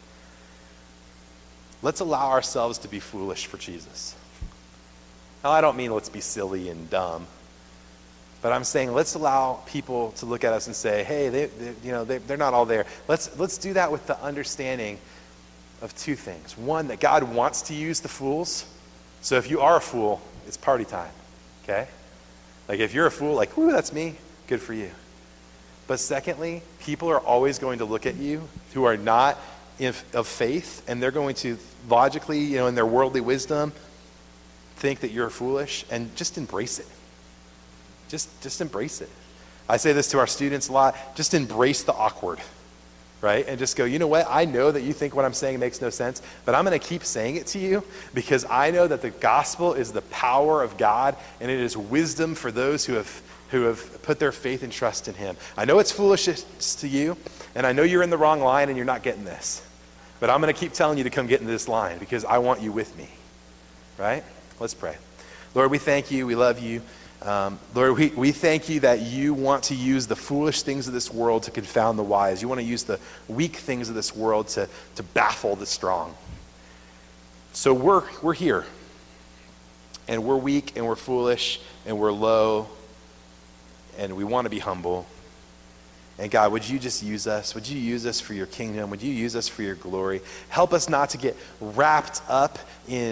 Let's allow ourselves to be foolish for Jesus. Now, I don't mean let's be silly and dumb, but I'm saying let's allow people to look at us and say, hey, they're not all there. Let's do that with the understanding of two things. One, that God wants to use the fools. So if you are a fool, it's party time, okay? Like if you're a fool, like, ooh, that's me, good for you. But secondly, people are always going to look at you who are not of faith, and they're going to logically, in their worldly wisdom, think that you're foolish, and just embrace it. Just embrace it. I say this to our students a lot, just embrace the awkward. Right? And just go, you know what? I know that you think what I'm saying makes no sense, but I'm going to keep saying it to you because I know that the gospel is the power of God and it is wisdom for those who have put their faith and trust in him. I know it's foolishness to you, and I know you're in the wrong line and you're not getting this. But I'm going to keep telling you to come get into this line because I want you with me. Right? Let's pray. Lord, we thank you. We love you. Lord, we thank you that you want to use the foolish things of this world to confound the wise. You want to use the weak things of this world to baffle the strong. So we're here. And we're weak and we're foolish and we're low. And we want to be humble. And God, would you just use us? Would you use us for your kingdom? Would you use us for your glory? Help us not to get wrapped up in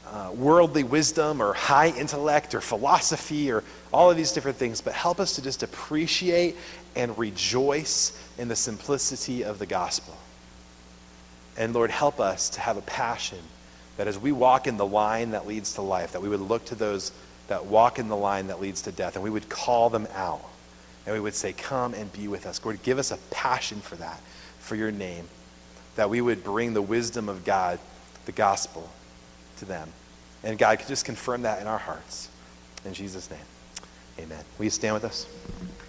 worldly wisdom or high intellect or philosophy or all of these different things, but help us to just appreciate and rejoice in the simplicity of the gospel. And Lord, help us to have a passion that as we walk in the line that leads to life, that we would look to those that walk in the line that leads to death, and we would call them out. And we would say, come and be with us. Lord, give us a passion for that, for your name, that we would bring the wisdom of God, the gospel, to them. And God could just confirm that in our hearts. In Jesus' name, amen. Will you stand with us?